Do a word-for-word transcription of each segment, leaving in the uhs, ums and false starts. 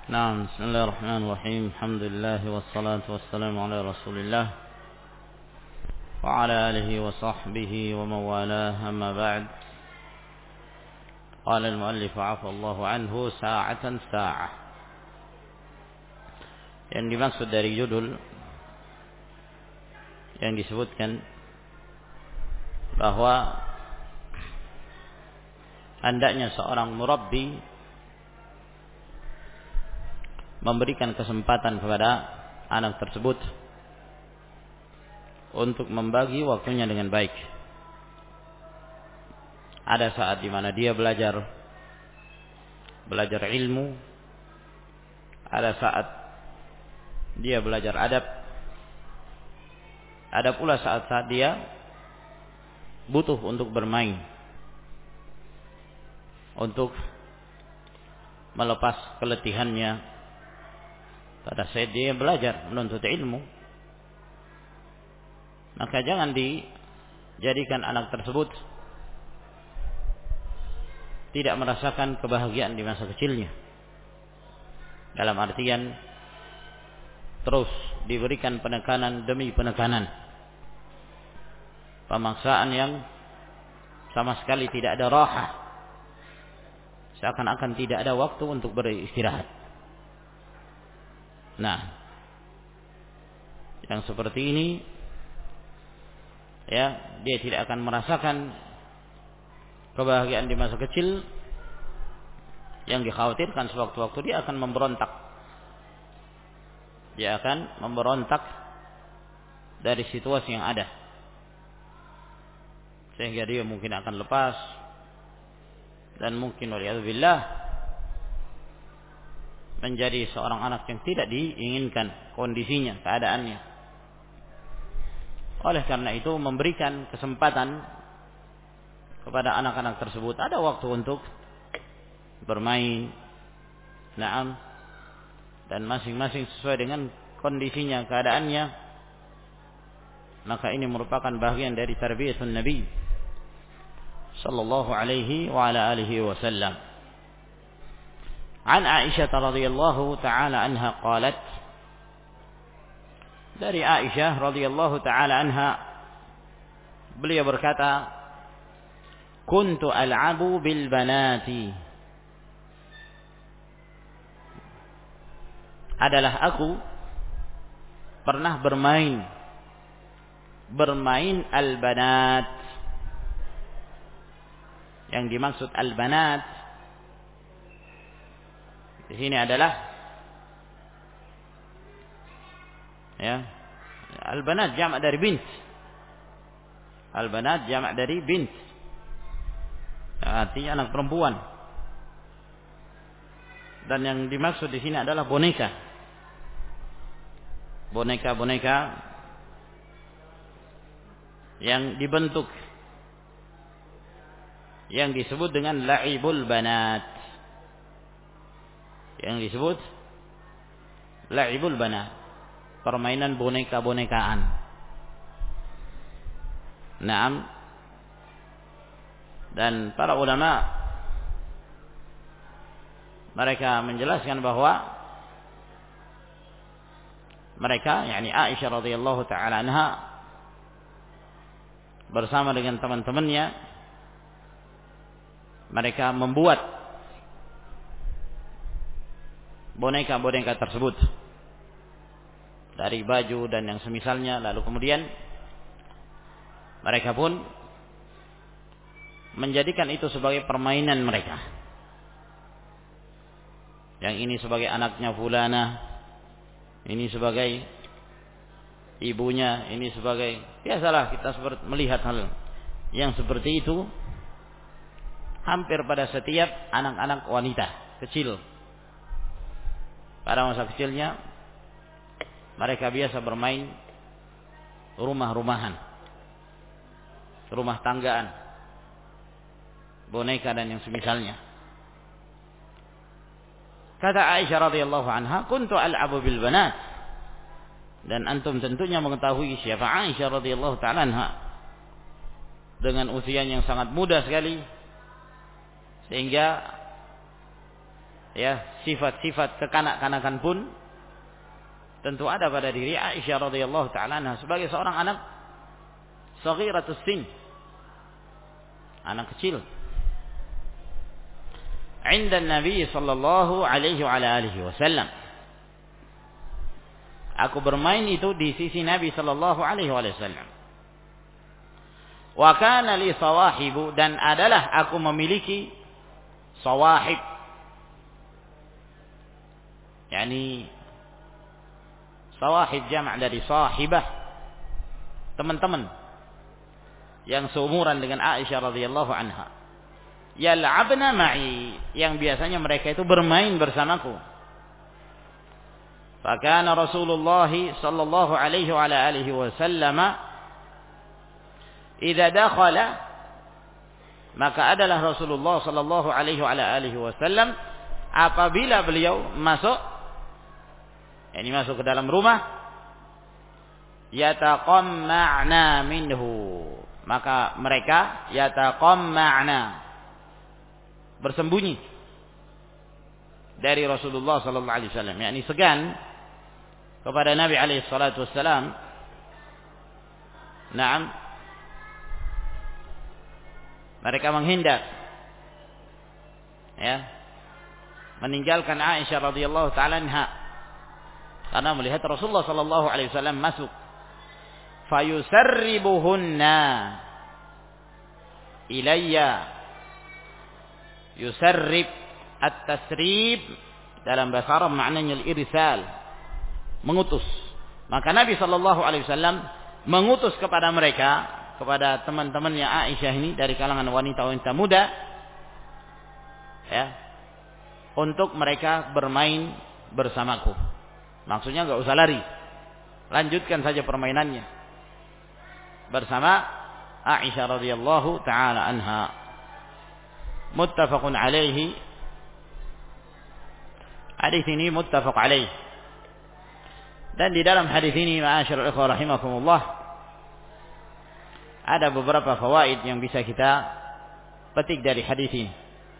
Naam, bismillahirrahmanirrahim. Alhamdulillah wassalatu wassalamu ala Rasulillah wa ala alihi wa sahbihi wa mawalah, amma ba'd. Qala al-muallif 'afallahu anhu sa'atan sa'ah. Yang dimaksud dari judul yang disebutkan bahwa hendaknya seorang murabbi memberikan kesempatan kepada anak tersebut untuk membagi waktunya dengan baik. Ada saat di mana dia belajar belajar ilmu, ada saat dia belajar adab, ada pula saat-saat dia butuh untuk bermain, untuk melepas keletihannya pada saat dia belajar menuntut ilmu. Maka jangan dijadikan anak tersebut tidak merasakan kebahagiaan di masa kecilnya, dalam artian terus diberikan penekanan demi penekanan, pemaksaan yang sama sekali tidak ada raha, seakan-akan tidak ada waktu untuk beristirahat. Nah, yang seperti ini, ya, dia tidak akan merasakan kebahagiaan di masa kecil. Yang dikhawatirkan sewaktu-waktu dia akan memberontak. Dia akan memberontak dari situasi yang ada, sehingga dia mungkin akan lepas, dan mungkin waliyadzubillah menjadi seorang anak yang tidak diinginkan kondisinya, keadaannya. Oleh karena itu, memberikan kesempatan kepada anak-anak tersebut, ada waktu untuk bermain, na'am, dan masing-masing sesuai dengan kondisinya, keadaannya. Maka ini merupakan bagian dari tarbiyatun Nabi sallallahu alaihi wa ala alihi wasallam. An Aisyah radhiyallahu taala anha qalat, dari Aisyah radhiyallahu taala anha, beliau berkata, kuntu al'abu bil banati, adalah aku pernah bermain bermain al-banat. Yang dimaksud al-banat di sini adalah, ya, al-banat jamak dari bint. Al-banat jamak dari bint, artinya anak perempuan. Dan yang dimaksud di sini adalah boneka. Boneka-boneka yang dibentuk, yang disebut dengan la'ibul banat. Yang disebut la'ibul banat, permainan boneka-bonekaan. Naam. Dan para ulama mereka menjelaskan bahwa mereka, yakni Aisyah radhiyallahu taala anha, bersama dengan teman-temannya, mereka membuat boneka-boneka tersebut dari baju dan yang semisalnya. Lalu kemudian mereka pun menjadikan itu sebagai permainan mereka. Yang ini sebagai anaknya fulana, ini sebagai ibunya, ini sebagai, biasalah kita melihat hal yang seperti itu hampir pada setiap anak-anak wanita kecil. Pada masa kecilnya mereka biasa bermain rumah-rumahan, rumah tanggaan, boneka dan yang semisalnya. Kata Aisyah radhiyallahu anha, kuntu al'abu bil banat. Dan antum tentunya mengetahui siapa Aisyah radhiyallahu ta'ala anha, dengan usia yang sangat muda sekali, sehingga ya, sifat-sifat kekanak-kanakan pun tentu ada pada diri Aisyah radhiyallahu taala anha sebagai seorang anak saghiratus sin, anak kecil. Inda Nabi sallallahu alaihi wa alihi wasallam. Aku bermain itu di sisi Nabi sallallahu alaihi wasallam. Wa kana li sawahibu, dan adalah aku memiliki sawahib. Yani sawahib jama' dari sahibah, teman-teman yang seumuran dengan Aisyah radhiyallahu anha. Yal'abna ma'i, yang biasanya mereka itu bermain bersamaku. Fakana Rasulullah sallallahu alaihi wa alihi wasallam idza dakhala, maka adalah Rasulullah sallallahu alaihi wa alihi wasallam apabila beliau masuk, yakni masuk ke dalam rumah, yataqamma'na minhu, maka mereka yataqamma'na, bersembunyi dari Rasulullah sallallahu alaihi wasallam, yakni segan kepada Nabi alaihi salatu wasallam. Naam, mereka menghindar, ya, meninggalkan Aisyah radhiyallahu taala anha karena melihat Rasulullah sallallahu alaihi wasallam masuk. Fayusarribuhunna ilayya. Yusarrib, at-tasrib dalam bahasa Arab maknanya al-irsal, mengutus. Maka Nabi sallallahu alaihi wasallam mengutus kepada mereka, kepada teman-temannya Aisyah ini dari kalangan wanita-wanita muda, ya, untuk mereka bermain bersamaku. Maksudnya enggak usah lari, lanjutkan saja permainannya bersama Aisyah radhiyallahu taala anha. Muttafaqun alaihi. Hadis ini muttafaq alaih. Dan di dalam hadis ini, ma'asyiral ikhwah rahimakumullah, ada beberapa fawaid yang bisa kita petik dari hadis ini.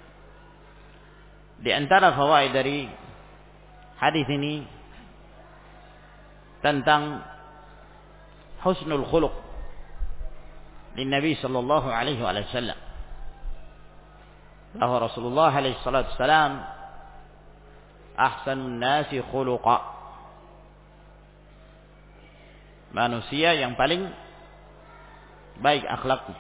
Di antara fawaid dari hadis ini tentang husnul khuluq lin Nabi sallallahu alaihi wasallam. Bahwa Rasulullah alaihi salatu wasalam ahsanun nasi khuluqa, manusia yang paling baik akhlaknya,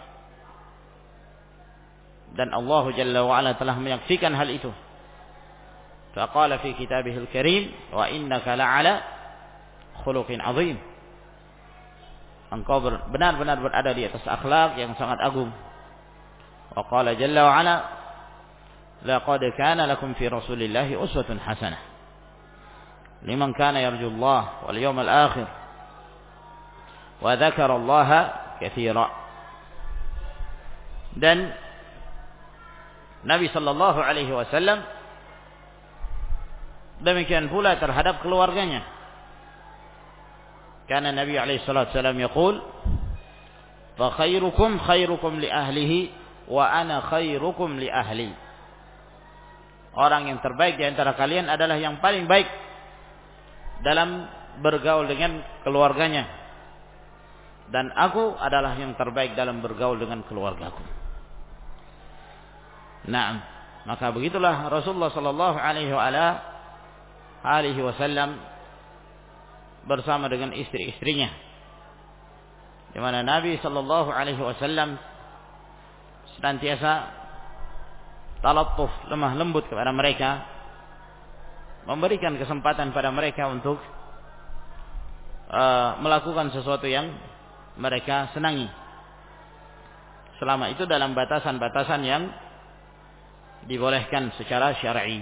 dan Allah jalla wa ala telah menyaksikan hal itu. Faqala fi kitabihil karim, wa innaka la'ala khuluqin azim, engkau benar-benar berada di atas akhlak yang sangat agung. Wa qala jalla wa ala, laqad kana lakum fi rasulillahi uswatun hasanah liman kana yarjullaha wal yawmal akhir wa dzakara Allaha katsira. Dan Nabi sallallahu alaihi wasallam demikian pula terhadap keluarganya. Karena Nabi alaihi salatu wasallam yaqul, fa khairukum khairukum li ahlihi wa ana khairukum li ahli. Orang yang terbaik di antara kalian adalah yang paling baik dalam bergaul dengan keluarganya, dan aku adalah yang terbaik dalam bergaul dengan keluargaku. Nah, maka begitulah Rasulullah sallallahu alaihi wasallam bersama dengan istri-istrinya, di mana Nabi sallallahu alaihi wasallam senantiasa talattuf, lemah lembut kepada mereka, memberikan kesempatan pada mereka untuk uh, melakukan sesuatu yang mereka senangi, selama itu dalam batasan-batasan yang dibolehkan secara syar'i.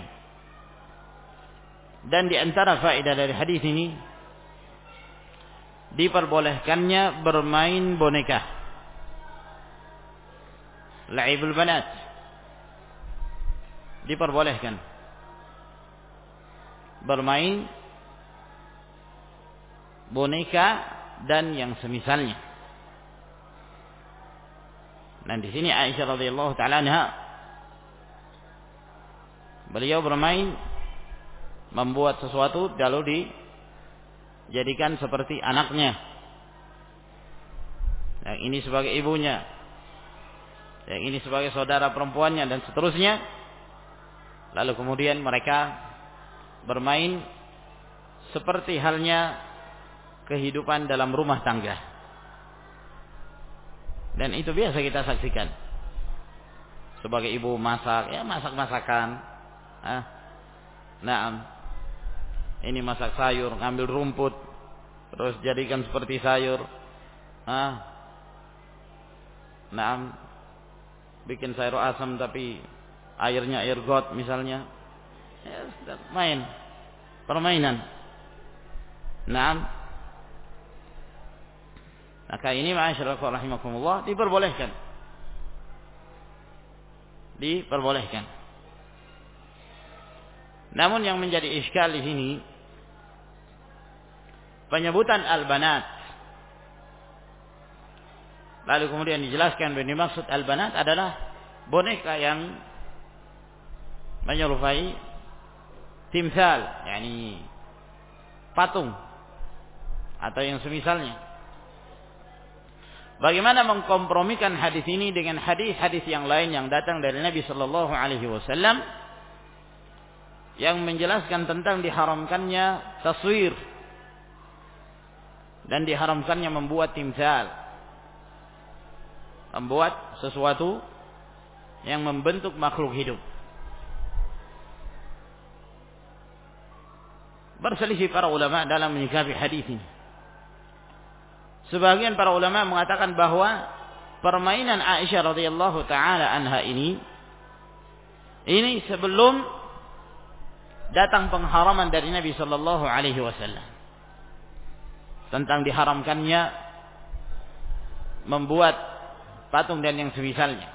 Dan di antara faedah dari hadis ini, diperbolehkannya bermain boneka, la'ibul banat, diperbolehkan bermain boneka dan yang semisalnya. Dan di sini Aisyah radhiyallahu taala anha Beliau bermain membuat sesuatu lalu dijadikan seperti anaknya. Yang ini sebagai ibunya, yang ini sebagai saudara perempuannya dan seterusnya. Lalu kemudian mereka bermain seperti halnya kehidupan dalam rumah tangga. Dan itu biasa kita saksikan. Sebagai ibu masak, ya masak-masakan. Ah. Nah, ini masak sayur, ngambil rumput, terus jadikan seperti sayur. Ah. Nah, bikin sayur asam tapi airnya air got misalnya. Ya, main. Permainan. Nah, maka ini ma'asyiral rahimakumullah diperbolehkan. Diperbolehkan. Namun yang menjadi iskal di sini penyebutan al-banat. Lalu kemudian dijelaskan bahwa dimaksud al-banat adalah boneka yang menyerupai timsal, yakni patung atau yang semisalnya. Bagaimana mengkompromikan hadis ini dengan hadis-hadis yang lain yang datang dari Nabi sallallahu alaihi wasallam yang menjelaskan tentang diharamkannya taswir dan diharamkannya membuat timsal, membuat sesuatu yang membentuk makhluk hidup. Berselisih para ulama dalam menyikapi hadis ini. Sebagian para ulama mengatakan bahwa permainan Aisyah radhiyallahu taala anha ini ini sebelum datang pengharaman dari Nabi sallallahu alaihi wasallam tentang diharamkannya membuat patung dan yang semisalnya.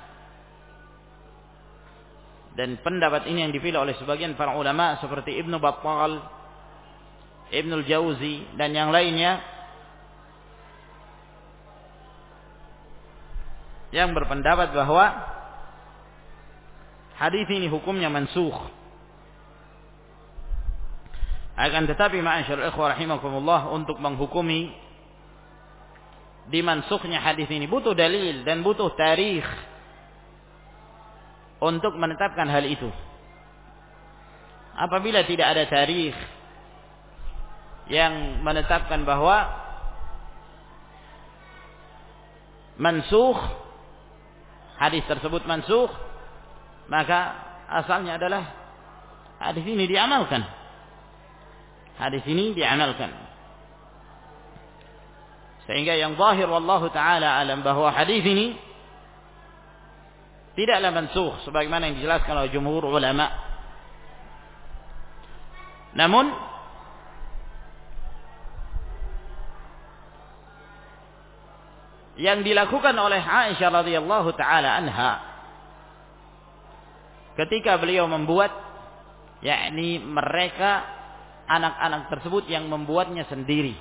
Dan pendapat ini yang dipilih oleh sebagian para ulama seperti Ibnu Battal, Ibnul Jauzi dan yang lainnya yang berpendapat bahwa hadis ini hukumnya mansukh. Akan tetapi ma'asyiral ikhwah rahimakumullah, untuk menghukumi dimansukhnya hadis ini butuh dalil dan butuh tarikh untuk menetapkan hal itu. Apabila tidak ada tarikh yang menetapkan bahwa mansukh, hadis tersebut mansukh, maka asalnya adalah hadis ini diamalkan. Hadis ini diamalkan. Sehingga yang zahir wallahu taala alam bahwa hadis ini tidaklah mansukh sebagaimana yang dijelaskan oleh jumhur ulama. Namun yang dilakukan oleh Aisyah radhiyallahu taala anha ketika beliau membuat, yakni mereka anak-anak tersebut yang membuatnya sendiri.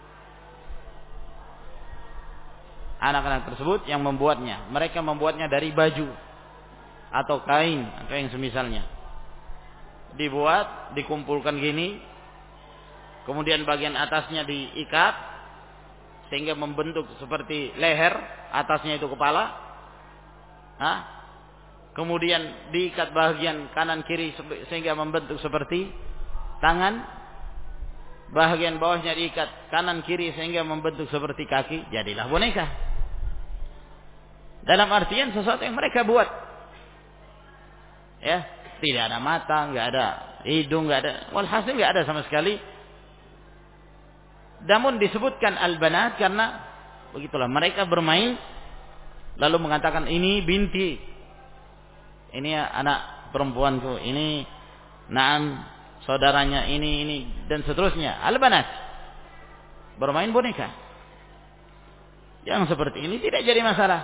Anak-anak tersebut yang membuatnya, mereka membuatnya dari baju atau kain atau yang semisalnya. Dibuat, dikumpulkan gini, kemudian bagian atasnya diikat sehingga membentuk seperti leher, atasnya itu kepala. Hah? Kemudian diikat bagian kanan kiri sehingga membentuk seperti tangan. Bagian bawahnya diikat kanan kiri sehingga membentuk seperti kaki. Jadilah boneka. Dalam artian sesuatu yang mereka buat. Ya, tidak ada mata, enggak ada hidung, enggak ada, walhasil enggak ada sama sekali. Namun disebutkan al-banat karena begitulah mereka bermain lalu mengatakan ini binti, ini anak perempuanku, ini naam saudaranya, ini ini dan seterusnya. Al-banat, bermain boneka. Yang seperti ini tidak jadi masalah.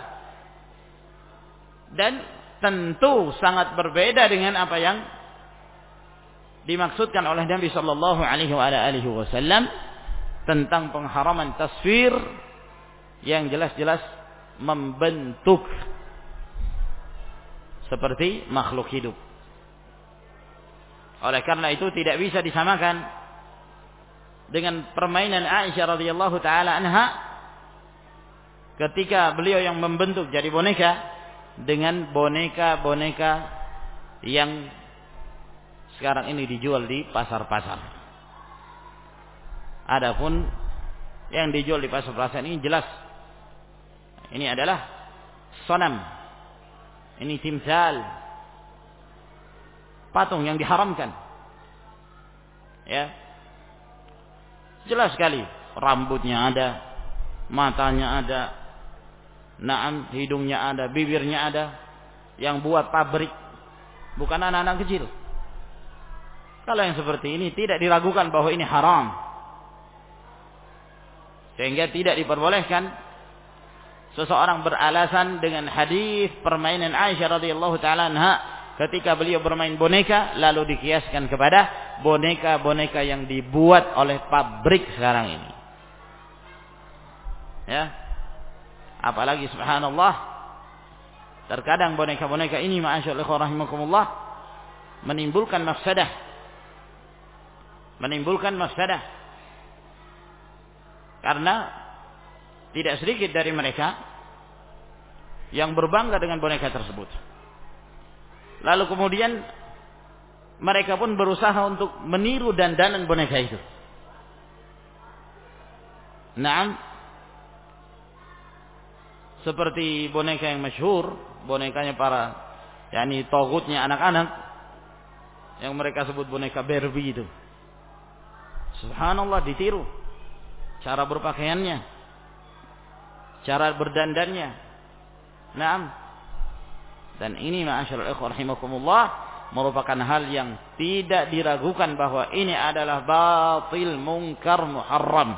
Dan tentu sangat berbeda dengan apa yang dimaksudkan oleh Nabi sallallahu alaihi wasallam tentang pengharaman taswir yang jelas-jelas membentuk seperti makhluk hidup. Oleh karena itu tidak bisa disamakan dengan permainan Aisyah radhiyallahu taala anha ketika beliau yang membentuk jadi boneka dengan boneka-boneka yang sekarang ini dijual di pasar-pasar. Adapun yang dijual di pasar-pasar ini jelas ini adalah sonam, ini timsal, patung yang diharamkan. Ya, jelas sekali rambutnya ada, matanya ada, naam hidungnya ada, bibirnya ada, yang buat pabrik bukan anak-anak kecil. Kalau yang seperti ini tidak diragukan bahwa ini haram, sehingga tidak diperbolehkan seseorang beralasan dengan hadis permainan Aisyah radhiyallahu taala anha ketika beliau bermain boneka lalu dikiaskan kepada boneka-boneka yang dibuat oleh pabrik sekarang ini. Ya. Apalagi subhanallah, terkadang boneka-boneka ini ma'asyaallah rahimakumullah menimbulkan mafsadah. Menimbulkan mafsadah. Karena tidak sedikit dari mereka yang berbangga dengan boneka tersebut. Lalu kemudian mereka pun berusaha untuk meniru dandanan boneka itu. Naam, seperti boneka yang masyhur, bonekanya para yakni togutnya anak-anak yang mereka sebut boneka Barbie itu. Subhanallah, ditiru cara berpakaiannya, cara berdandannya. Naam. Dan ini ma'asyiral ikhwah rahimakumullah merupakan hal yang tidak diragukan bahwa ini adalah batil, mungkar, muharram.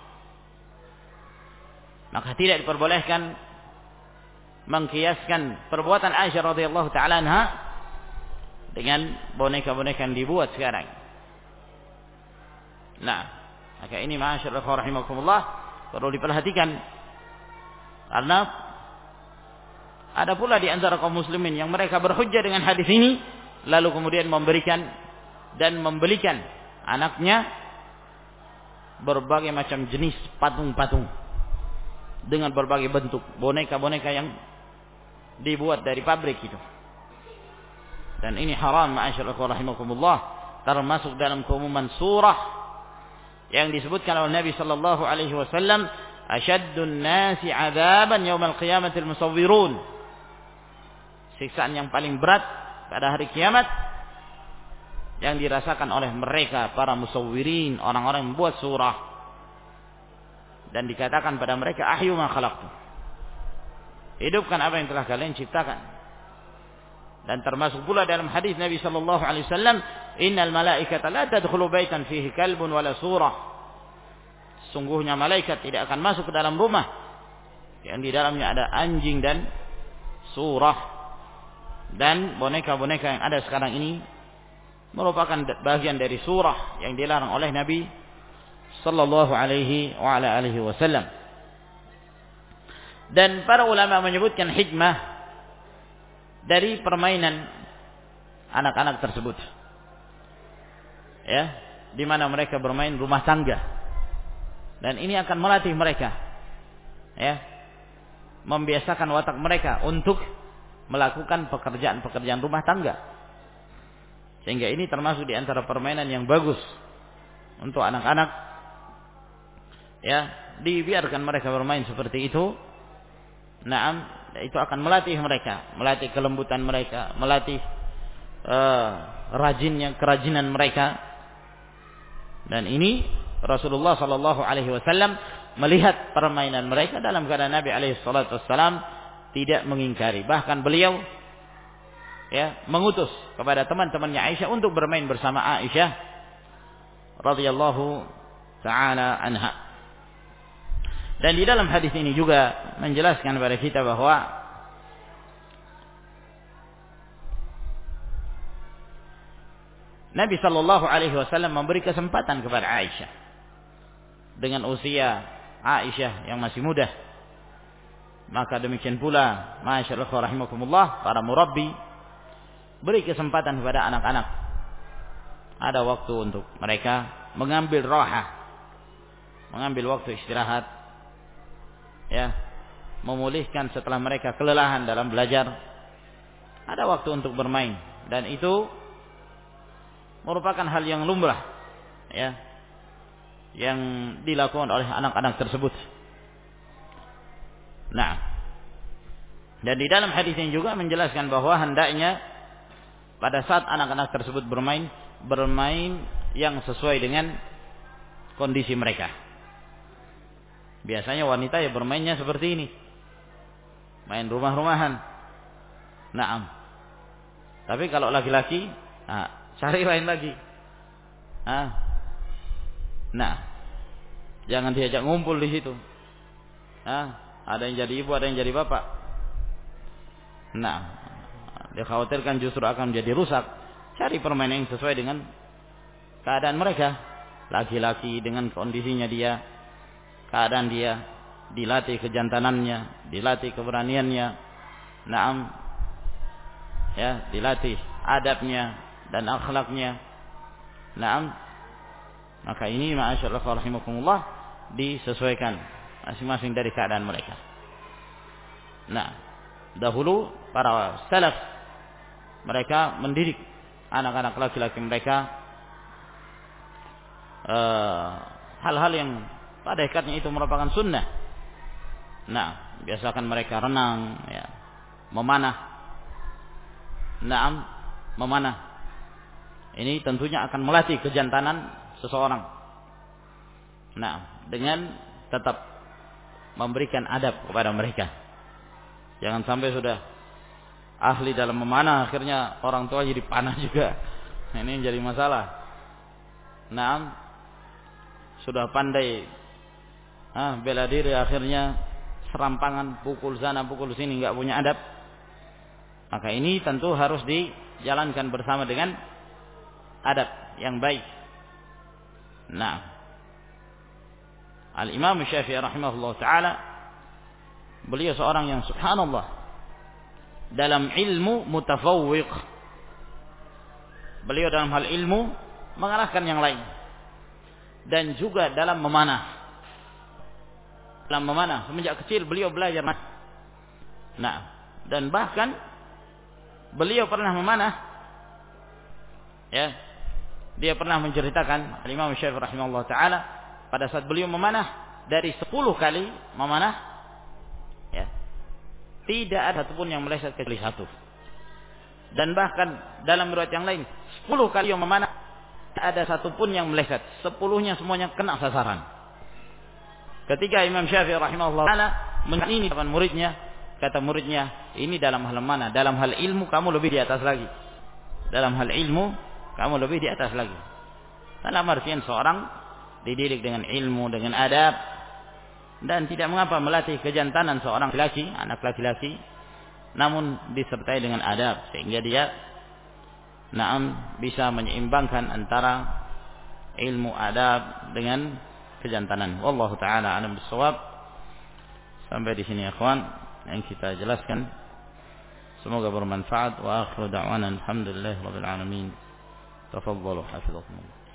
Maka tidak diperbolehkan mengkiaskan perbuatan Aisyah radhiyallahu taala anha dengan boneka-boneka yang dibuat sekarang. Nah, maka ini ma'asyiral ikhwah rahimakumullah perlu diperhatikan. Karena ada pula di antara kaum muslimin yang mereka berhujjah dengan hadis ini lalu kemudian memberikan dan membelikan anaknya berbagai macam jenis patung-patung dengan berbagai bentuk boneka-boneka yang dibuat dari pabrik itu. Dan ini haram ma'asyiral ikhwah rahimakumullah, termasuk dalam keumuman surah yang disebutkan oleh Nabi sallallahu alaihi wasallam, asyaddun nasi 'adzaban yaumal qiyamatil musawwirun. Siksaan yang paling berat pada hari kiamat yang dirasakan oleh mereka para musawwirin, orang-orang yang membuat surah. Dan dikatakan pada mereka, ahyu ma khalaqtu, hidupkan apa yang telah kalian ciptakan. Dan termasuk pula dalam hadis Nabi sallallahu alaihi wasallam, innal malaikata la tadkhulu baitan fihi kalbun wala surah. Sungguhnya malaikat tidak akan masuk ke dalam rumah yang di dalamnya ada anjing dan surah. Dan boneka-boneka yang ada sekarang ini merupakan bagian dari surah yang dilarang oleh Nabi sallallahu alaihi wa ala alihi wasallam. Dan para ulama menyebutkan hikmah dari permainan anak-anak tersebut. Ya, di mana mereka bermain rumah tangga. Dan ini akan melatih mereka, ya, membiasakan watak mereka untuk melakukan pekerjaan-pekerjaan rumah tangga. Sehingga ini termasuk di antara permainan yang bagus untuk anak-anak. Ya, dibiarkan mereka bermain seperti itu. Naam, itu akan melatih mereka, melatih kelembutan mereka, melatih uh, rajinnya kerajinan mereka. Dan ini Rasulullah sallallahu alaihi wasallam melihat permainan mereka dalam keadaan Nabi alaihi salatu wasallam tidak mengingkari. Bahkan beliau ya mengutus kepada teman-temannya Aisyah untuk bermain bersama Aisyah radhiyallahu taala anha. Dan di dalam hadis ini juga menjelaskan kepada kita bahwa Nabi sallallahu alaihi wasallam memberi kesempatan kepada Aisyah dengan usia Aisyah yang masih muda. Maka demikian pula ma'asyiral rahimakumullah para murabbi beri kesempatan kepada anak-anak ada waktu untuk mereka mengambil roha, mengambil waktu istirahat, ya, memulihkan setelah mereka kelelahan dalam belajar. Ada waktu untuk bermain, dan itu merupakan hal yang lumrah, ya, yang dilakukan oleh anak-anak tersebut. Nah, dan di dalam hadis ini juga menjelaskan bahwa hendaknya pada saat anak-anak tersebut bermain, bermain yang sesuai dengan kondisi mereka. Biasanya wanita ya bermainnya seperti ini, main rumah-rumahan. Naam. Tapi kalau laki-laki, nah, cari lain lagi. Nah, nah, jangan diajak ngumpul di situ. Nah, ada yang jadi ibu, ada yang jadi bapak. Nah, dikhawatirkan justru akan menjadi rusak. Cari permainan yang sesuai dengan keadaan mereka. Laki-laki dengan kondisinya dia, keadaan dia, dilatih kejantanannya, dilatih keberaniannya, naam, ya, dilatih adabnya dan akhlaknya, naam. Maka ini ma'asyallah rahimakumullah disesuaikan masing-masing dari keadaan mereka. Nah, dahulu para salaf mereka mendidik anak-anak laki-laki mereka uh, hal-hal yang pada hakikatnya itu merupakan sunnah. Nah, biasakan mereka renang, ya, memanah. Naam, memanah. Ini tentunya akan melatih kejantanan seseorang. Nah, dengan tetap memberikan adab kepada mereka. Jangan sampai sudah ahli dalam memanah, akhirnya orang tua jadi panah juga. Ini jadi masalah. Naam, sudah pandai ah, bela diri, akhirnya serampangan, pukul sana, pukul sini, enggak punya adab. Maka ini tentu harus dijalankan bersama dengan adab yang baik. Nah, Al-Imam Syafi'i rahimahullah ta'ala, beliau seorang yang subhanallah dalam ilmu mutafawwiq. Beliau dalam hal ilmu mengalahkan yang lain, dan juga dalam memanah. Dalam memanah semenjak kecil beliau belajar. Nah, dan bahkan beliau pernah memanah, ya, dia pernah menceritakan Imam Syafi'i rahimahullah ta'ala pada saat beliau memanah, dari sepuluh kali memanah, ya, tidak ada satupun yang meleset kecuali satu. Dan bahkan dalam riwayat yang lain, sepuluh kali yang memanah tidak ada satupun yang meleset, sepuluhnya semuanya kena sasaran. Ketika Imam Syafi'i rahimahullah ta'ala mengingat ini depan muridnya, kata muridnya, ini dalam hal mana? Dalam hal ilmu kamu lebih di atas lagi. Dalam hal ilmu kamu lebih di atas lagi. Dalam artian seorang dididik dengan ilmu, dengan adab, dan tidak mengapa melatih kejantanan seorang laki, anak laki-laki, namun disertai dengan adab, sehingga dia naam bisa menyeimbangkan antara ilmu adab dengan kejantanan. Wallahu taala a'lam bissawab. Sampai di sini ikhwan yang kita jelaskan, semoga bermanfaat. Wa akhiru da'wana alhamdulillahi rabbil alamin. Tafadhalu hafizakumullah.